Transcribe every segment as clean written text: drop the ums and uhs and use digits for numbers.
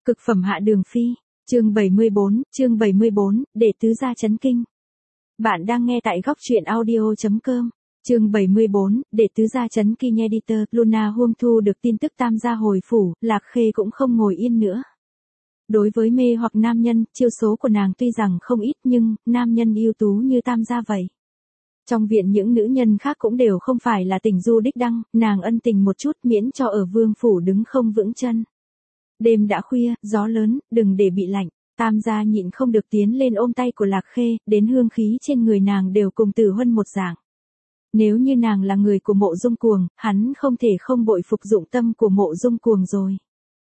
Cực phẩm Hạ Đường Phi, chương 74, để tứ gia chấn kinh. Bạn đang nghe tại góc truyện audio.com. Chương 74, để tứ gia chấn kinh. Editor. Luna hôm thu được tin tức Tam gia hồi phủ, Lạc Khê cũng không ngồi yên nữa. Đối với mê hoặc nam nhân, chiêu số của nàng tuy rằng không ít nhưng, nam nhân ưu tú như Tam gia vậy. Trong viện những nữ nhân khác cũng đều không phải là tình du đích đăng, nàng ân tình một chút miễn cho ở vương phủ đứng không vững chân. Đêm đã khuya, gió lớn, đừng để bị lạnh. Tam gia nhịn không được tiến lên ôm tay của Lạc Khê, đến hương khí trên người nàng đều cùng Tử Huân một dạng. Nếu như nàng là người của Mộ Dung Cuồng, hắn không thể không bội phục dụng tâm của Mộ Dung Cuồng rồi.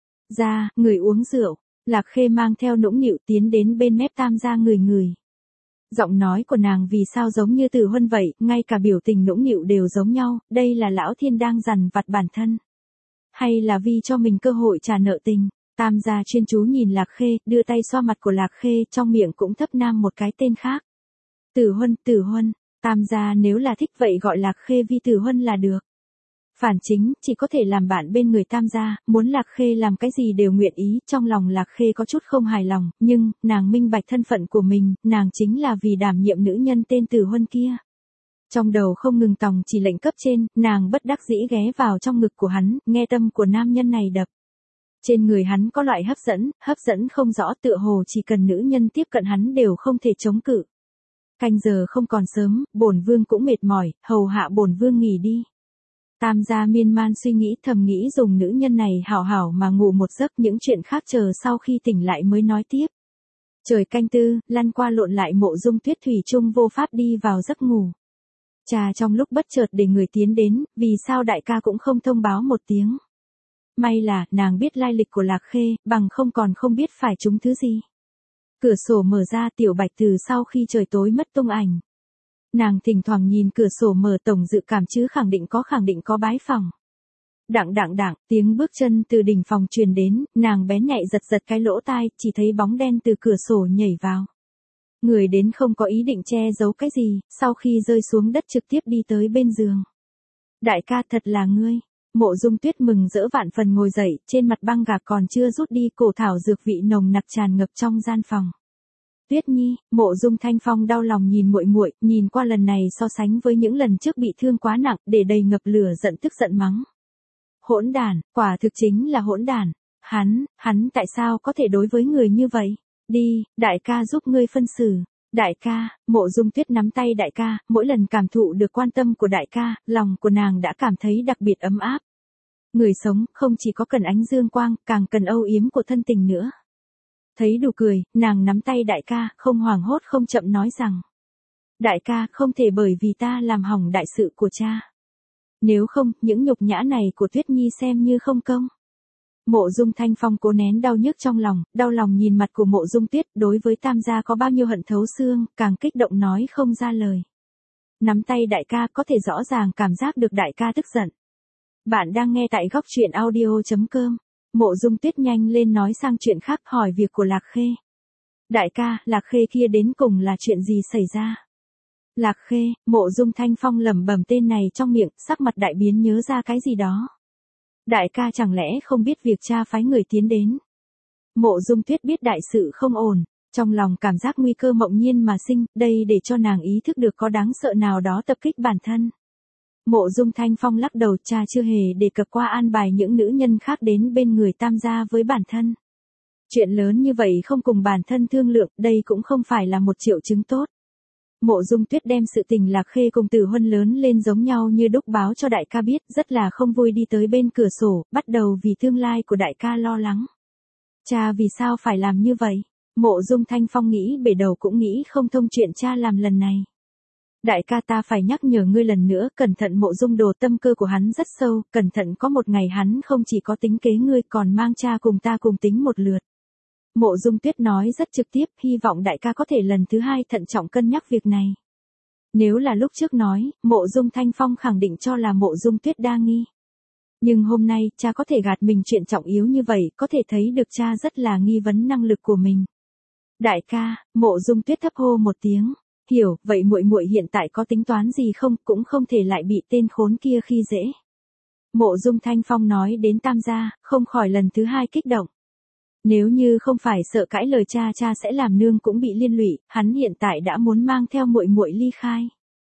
Ra, người uống rượu. Lạc Khê mang theo nũng nịu tiến đến bên mép Tam gia người. Giọng nói của nàng vì sao giống như Tử Huân vậy, ngay cả biểu tình nũng nịu đều giống nhau, đây là lão thiên đang dằn vặt bản thân. Hay là vì cho mình cơ hội trả nợ tình. Tam gia chuyên chú nhìn Lạc Khê, đưa tay xoa mặt của Lạc Khê, trong miệng cũng thấp nam một cái tên khác. Tử Huân. Tam gia nếu là thích vậy gọi Lạc Khê vi Tử Huân là được. Phản chính, chỉ có thể làm bạn bên người Tam gia, muốn Lạc Khê làm cái gì đều nguyện ý, trong lòng Lạc Khê có chút không hài lòng, nhưng, nàng minh bạch thân phận của mình, nàng chính là vì đảm nhiệm nữ nhân tên Tử Huân kia. Trong đầu không ngừng tòng chỉ lệnh cấp trên, nàng bất đắc dĩ ghé vào trong ngực của hắn, nghe tâm của nam nhân này đập. Trên người hắn có loại hấp dẫn không rõ, tựa hồ chỉ cần nữ nhân tiếp cận hắn đều không thể chống cự. Canh giờ không còn sớm, bổn vương cũng mệt mỏi, hầu hạ bổn vương nghỉ đi. Tam gia miên man suy nghĩ thầm nghĩ dùng nữ nhân này hảo hảo mà ngủ một giấc, những chuyện khác chờ sau khi tỉnh lại mới nói tiếp. Trời canh tư, lăn qua lộn lại Mộ Dung Tuyết thủy chung vô pháp đi vào giấc ngủ. Cha trong lúc bất chợt để người tiến đến, vì sao đại ca cũng không thông báo một tiếng. May là, nàng biết lai lịch của Lạc Khê, bằng không còn không biết phải trúng thứ gì. Cửa sổ mở ra, Tiểu Bạch từ sau khi trời tối mất tung ảnh. Nàng thỉnh thoảng nhìn cửa sổ mở tổng dự cảm chứ khẳng định có bái phòng. Đặng, tiếng bước chân từ đỉnh phòng truyền đến, nàng bén nhạy giật cái lỗ tai, chỉ thấy bóng đen từ cửa sổ nhảy vào. Người đến không có ý định che giấu cái gì, sau khi rơi xuống đất trực tiếp đi tới bên giường. Đại ca thật là ngươi. Mộ Dung Tuyết mừng rỡ vạn phần ngồi dậy, trên mặt băng gạc còn chưa rút đi, cổ thảo dược vị nồng nặc tràn ngập trong gian phòng. Tuyết Nhi, Mộ Dung Thanh Phong đau lòng nhìn muội, nhìn qua lần này so sánh với những lần trước bị thương quá nặng, để đầy ngập lửa giận tức giận mắng. Hỗn đản, quả thực chính là hỗn đản. Hắn tại sao có thể đối với người như vậy? Đi, đại ca giúp ngươi phân xử. Đại ca, Mộ Dung Tuyết nắm tay đại ca, mỗi lần cảm thụ được quan tâm của đại ca, lòng của nàng đã cảm thấy đặc biệt ấm áp. Người sống, không chỉ có cần ánh dương quang, càng cần âu yếm của thân tình nữa. Thấy đủ cười, nàng nắm tay đại ca, không hoảng hốt không chậm nói rằng. Đại ca, không thể bởi vì ta làm hỏng đại sự của cha. Nếu không, những nhục nhã này của Tuyết Nhi xem như không công. Mộ Dung Thanh Phong cố nén đau nhức trong lòng, đau lòng nhìn mặt của Mộ Dung Tuyết, đối với Tam gia có bao nhiêu hận thấu xương, càng kích động nói không ra lời. Nắm tay đại ca có thể rõ ràng cảm giác được đại ca tức giận. Bạn đang nghe tại góc truyện audio.com. Mộ Dung Tuyết nhanh lên nói sang chuyện khác, hỏi việc của Lạc Khê. Đại ca, Lạc Khê kia đến cùng là chuyện gì xảy ra? Lạc Khê, Mộ Dung Thanh Phong lẩm bẩm tên này trong miệng, sắc mặt đại biến nhớ ra cái gì đó. Đại ca chẳng lẽ không biết việc cha phái người tiến đến? Mộ Dung Tuyết biết đại sự không ổn, trong lòng cảm giác nguy cơ mộng nhiên mà sinh, đây để cho nàng ý thức được có đáng sợ nào đó tập kích bản thân. Mộ Dung Thanh Phong lắc đầu, cha chưa hề đề cập qua an bài những nữ nhân khác đến bên người Tam gia với bản thân. Chuyện lớn như vậy không cùng bản thân thương lượng, đây cũng không phải là một triệu chứng tốt. Mộ Dung Tuyết đem sự tình Lạc Khê cùng Tử Huân lớn lên giống nhau như đúc báo cho đại ca biết, rất là không vui đi tới bên cửa sổ, bắt đầu vì tương lai của đại ca lo lắng. Cha vì sao phải làm như vậy? Mộ Dung Thanh Phong nghĩ bể đầu cũng nghĩ không thông chuyện cha làm lần này. Đại ca, ta phải nhắc nhở ngươi lần nữa, cẩn thận Mộ Dung Đồ, tâm cơ của hắn rất sâu, cẩn thận có một ngày hắn không chỉ có tính kế ngươi còn mang cha cùng ta cùng tính một lượt. Mộ Dung Tuyết nói rất trực tiếp, hy vọng đại ca có thể lần thứ hai thận trọng cân nhắc việc này. Nếu là lúc trước nói, Mộ Dung Thanh Phong khẳng định cho là Mộ Dung Tuyết đa nghi. Nhưng hôm nay, cha có thể gạt mình chuyện trọng yếu như vậy, có thể thấy được cha rất là nghi vấn năng lực của mình. Đại ca, Mộ Dung Tuyết thấp hô một tiếng. Hiểu, vậy muội hiện tại có tính toán gì không, cũng không thể lại bị tên khốn kia khi dễ. Mộ Dung Thanh Phong nói đến Tam gia, không khỏi lần thứ hai kích động. Nếu như không phải sợ cãi lời cha sẽ làm nương cũng bị liên lụy, hắn hiện tại đã muốn mang theo muội muội ly khai.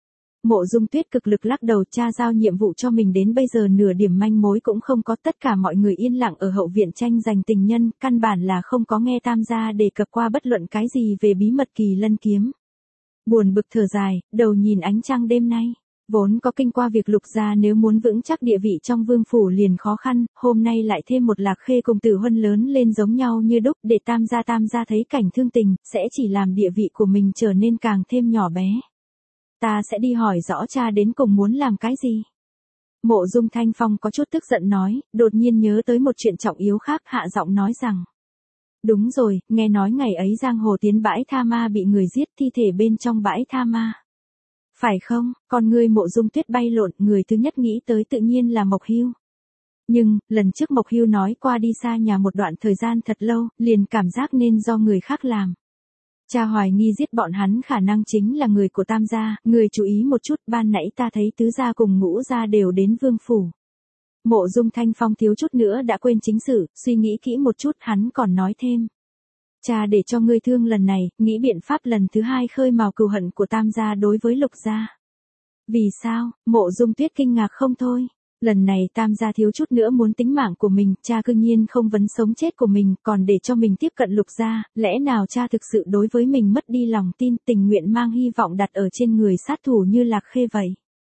Mộ Dung Tuyết cực lực lắc đầu, cha giao nhiệm vụ cho mình đến bây giờ nửa điểm manh mối cũng không có, tất cả mọi người yên lặng ở hậu viện tranh giành tình nhân, căn bản là không có nghe Tam gia đề cập qua bất luận cái gì về bí mật Kỳ Lân kiếm. Buồn bực thở dài, đầu nhìn ánh trăng đêm nay. Vốn có kinh qua việc Lục gia nếu muốn vững chắc địa vị trong vương phủ liền khó khăn, hôm nay lại thêm một Lạc Khê cùng Tử Huân lớn lên giống nhau như đúc, để Tam gia thấy cảnh thương tình, sẽ chỉ làm địa vị của mình trở nên càng thêm nhỏ bé. Ta sẽ đi hỏi rõ cha đến cùng muốn làm cái gì. Mộ Dung Thanh Phong có chút tức giận nói, đột nhiên nhớ tới một chuyện trọng yếu khác, hạ giọng nói rằng. Đúng rồi, nghe nói ngày ấy giang hồ tiến bãi tha ma bị người giết, thi thể bên trong bãi tha ma. Phải không, con ngươi Mộ Dung Tuyết bay lộn, người thứ nhất nghĩ tới tự nhiên là Mộc Hưu. Nhưng, lần trước Mộc Hưu nói qua đi xa nhà một đoạn thời gian thật lâu, liền cảm giác nên do người khác làm. Cha hoài nghi giết bọn hắn khả năng chính là người của Tam gia, người chú ý một chút, ban nãy ta thấy Tứ gia cùng Ngũ gia đều đến vương phủ. Mộ Dung Thanh Phong thiếu chút nữa đã quên chính sự, suy nghĩ kỹ một chút, hắn còn nói thêm. Cha để cho ngươi thương lần này, nghĩ biện pháp lần thứ hai khơi mào cừu hận của Tam gia đối với Lục gia. Vì sao? Mộ Dung Tuyết kinh ngạc không thôi. Lần này Tam gia thiếu chút nữa muốn tính mạng của mình, cha cư nhiên không vấn sống chết của mình, còn để cho mình tiếp cận Lục gia, lẽ nào cha thực sự đối với mình mất đi lòng tin, tình nguyện mang hy vọng đặt ở trên người sát thủ như Lạc Khê vậy.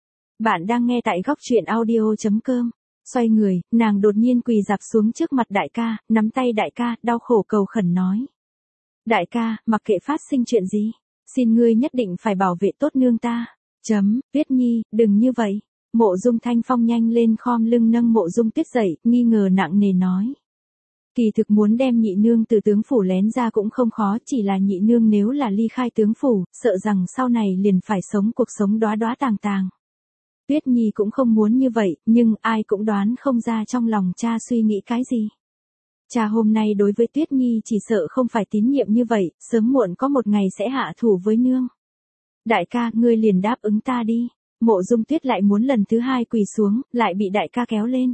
Bạn đang nghe tại góc truyện audio.com. Xoay người, nàng đột nhiên quỳ rạp xuống trước mặt đại ca, nắm tay đại ca, đau khổ cầu khẩn nói. Đại ca, mặc kệ phát sinh chuyện gì, xin ngươi nhất định phải bảo vệ tốt nương ta. Tuyết Nhi, đừng như vậy. Mộ Dung Thanh Phong nhanh lên khom lưng nâng Mộ Dung Tuyết dậy, nghi ngờ nặng nề nói. Kỳ thực muốn đem nhị nương từ tướng phủ lén ra cũng không khó, chỉ là nhị nương nếu là ly khai tướng phủ, sợ rằng sau này liền phải sống cuộc sống đóa đóa tàng tàng. Tuyết Nhi cũng không muốn như vậy, nhưng ai cũng đoán không ra trong lòng cha suy nghĩ cái gì. Cha hôm nay đối với Tuyết Nhi chỉ sợ không phải tín nhiệm như vậy, sớm muộn có một ngày sẽ hạ thủ với nương. Đại ca, ngươi liền đáp ứng ta đi. Mộ Dung Tuyết lại muốn lần thứ hai quỳ xuống, lại bị đại ca kéo lên.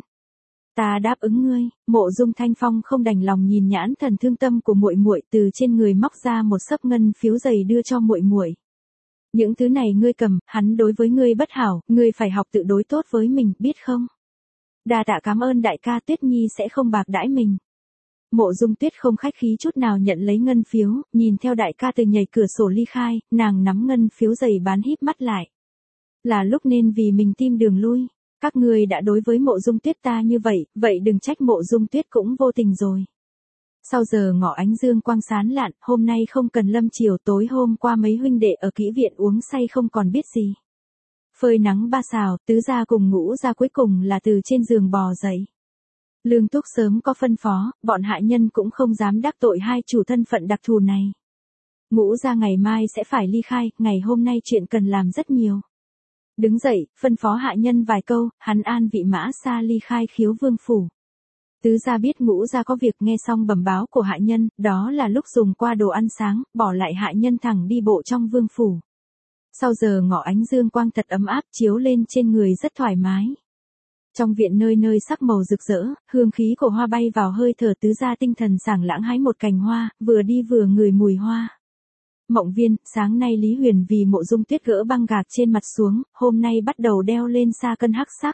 Ta đáp ứng ngươi. Mộ Dung Thanh Phong không đành lòng nhìn nhãn thần thương tâm của muội muội, từ trên người móc ra một xấp ngân phiếu dày đưa cho muội muội. Những thứ này ngươi cầm, hắn đối với ngươi bất hảo, ngươi phải học tự đối tốt với mình, biết không? Đa tạ cảm ơn đại ca, Tuyết Nhi sẽ không bạc đãi mình. Mộ Dung Tuyết không khách khí chút nào nhận lấy ngân phiếu, nhìn theo đại ca từ nhảy cửa sổ ly khai, nàng nắm ngân phiếu dày bán híp mắt lại. Là lúc nên vì mình tìm đường lui. Các ngươi đã đối với Mộ Dung Tuyết ta như vậy, vậy đừng trách Mộ Dung Tuyết cũng vô tình rồi. Sau giờ ngọ ánh dương quang sáng lạn, hôm nay không cần lâm chiều, tối hôm qua mấy huynh đệ ở kỹ viện uống say không còn biết gì. Phơi nắng ba xào, Tứ gia cùng Ngũ gia cuối cùng là từ trên giường bò dậy. Lương Túc sớm có phân phó, bọn hạ nhân cũng không dám đắc tội hai chủ thân phận đặc thù này. Ngũ gia ngày mai sẽ phải ly khai, ngày hôm nay chuyện cần làm rất nhiều. Đứng dậy, phân phó hạ nhân vài câu, hắn an vị mã xa ly khai Khiếu Vương phủ. Tứ gia biết Ngũ gia có việc, nghe xong bẩm báo của hạ nhân, đó là lúc dùng qua đồ ăn sáng, bỏ lại hạ nhân thẳng đi bộ trong vương phủ. Sau giờ ngọ ánh dương quang thật ấm áp chiếu lên trên người rất thoải mái. Trong viện nơi nơi sắc màu rực rỡ, hương khí của hoa bay vào hơi thở, Tứ gia tinh thần sảng lãng hái một cành hoa, vừa đi vừa ngửi mùi hoa. Mộng Viên, sáng nay Lý Huyền vì Mộ Dung Tuyết gỡ băng gạc trên mặt xuống, hôm nay bắt đầu đeo lên sa cân hắc sắc.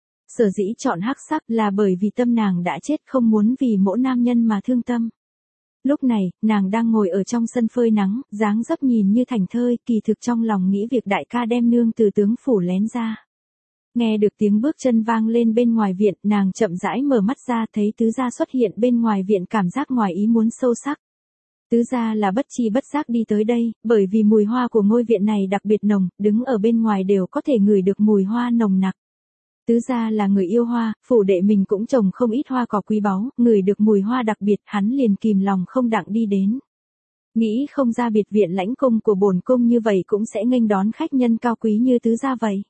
Sở dĩ chọn hắc sắc là bởi vì tâm nàng đã chết, không muốn vì mỗi nam nhân mà thương tâm. Lúc này, nàng đang ngồi ở trong sân phơi nắng, dáng dấp nhìn như thảnh thơi, kỳ thực trong lòng nghĩ việc đại ca đem nương từ tướng phủ lén ra. Nghe được tiếng bước chân vang lên bên ngoài viện, nàng chậm rãi mở mắt ra, thấy Tứ gia xuất hiện bên ngoài viện, cảm giác ngoài ý muốn sâu sắc. Tứ gia là bất chi bất giác đi tới đây, bởi vì mùi hoa của ngôi viện này đặc biệt nồng, đứng ở bên ngoài đều có thể ngửi được mùi hoa nồng nặc. Tứ gia là người yêu hoa, phủ đệ mình cũng trồng không ít hoa cỏ quý báu, ngửi được mùi hoa đặc biệt, hắn liền kìm lòng không đặng đi đến. Nghĩ không ra biệt viện lãnh cung của bổn cung như vậy cũng sẽ nghênh đón khách nhân cao quý như Tứ gia vậy.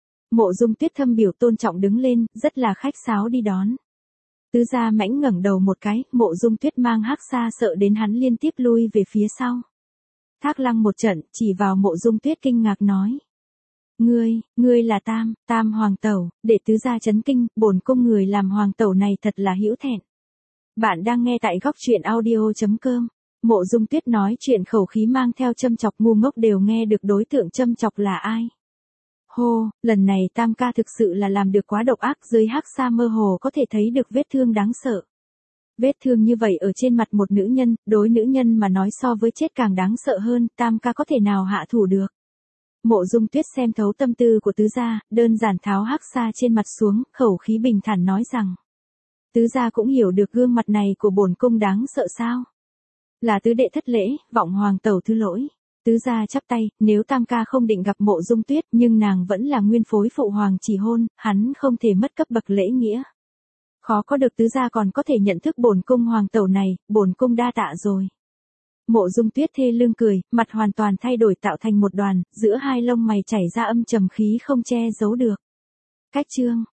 Mộ Dung Tuyết thâm biểu tôn trọng đứng lên, rất là khách sáo đi đón. Tứ gia mãnh ngẩng đầu một cái, Mộ Dung Tuyết mang hắc xa sợ đến hắn liên tiếp lui về phía sau. Thác Lăng một trận, chỉ vào Mộ Dung Tuyết kinh ngạc nói. Ngươi là Tam hoàng tẩu, để Tứ gia chấn kinh, bổn cung người làm hoàng tẩu này thật là hữu thẹn. Bạn đang nghe tại góc truyện audio.com. Mộ Dung Tuyết nói chuyện khẩu khí mang theo châm chọc, ngu ngốc đều nghe được đối tượng châm chọc là ai. Hô, lần này Tam ca thực sự là làm được quá độc ác, dưới hắc sa mơ hồ có thể thấy được vết thương đáng sợ. Vết thương như vậy ở trên mặt một nữ nhân, đối nữ nhân mà nói so với chết càng đáng sợ hơn, Tam ca có thể nào hạ thủ được. Mộ Dung Tuyết xem thấu tâm tư của tứ gia, đơn giản tháo hắc sa trên mặt xuống, khẩu khí bình thản nói rằng. Tứ gia cũng hiểu được gương mặt này của bổn cung đáng sợ sao. Là tứ đệ thất lễ, vọng hoàng tẩu thứ lỗi. Tứ gia chắp tay, nếu Tam ca không định gặp Mộ Dung Tuyết, nhưng nàng vẫn là nguyên phối phụ hoàng chỉ hôn, hắn không thể mất cấp bậc lễ nghĩa. Khó có được tứ gia còn có thể nhận thức bổn cung hoàng tẩu này, bổn cung đa tạ rồi. Mộ Dung Tuyết thê lương cười, mặt hoàn toàn thay đổi tạo thành một đoàn, giữa hai lông mày chảy ra âm trầm khí không che giấu được. Cách chương